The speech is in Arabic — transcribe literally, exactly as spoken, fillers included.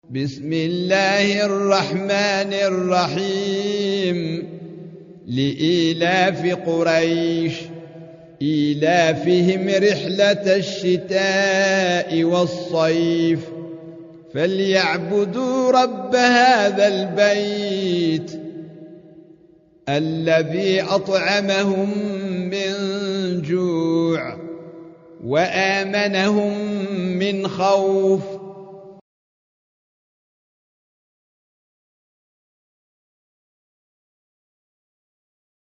بسم الله الرحمن الرحيم لإيلاف قريش إيلافهم رحلة الشتاء والصيف فليعبدوا رب هذا البيت الذي أطعمهم من جوع وآمنهم من خوف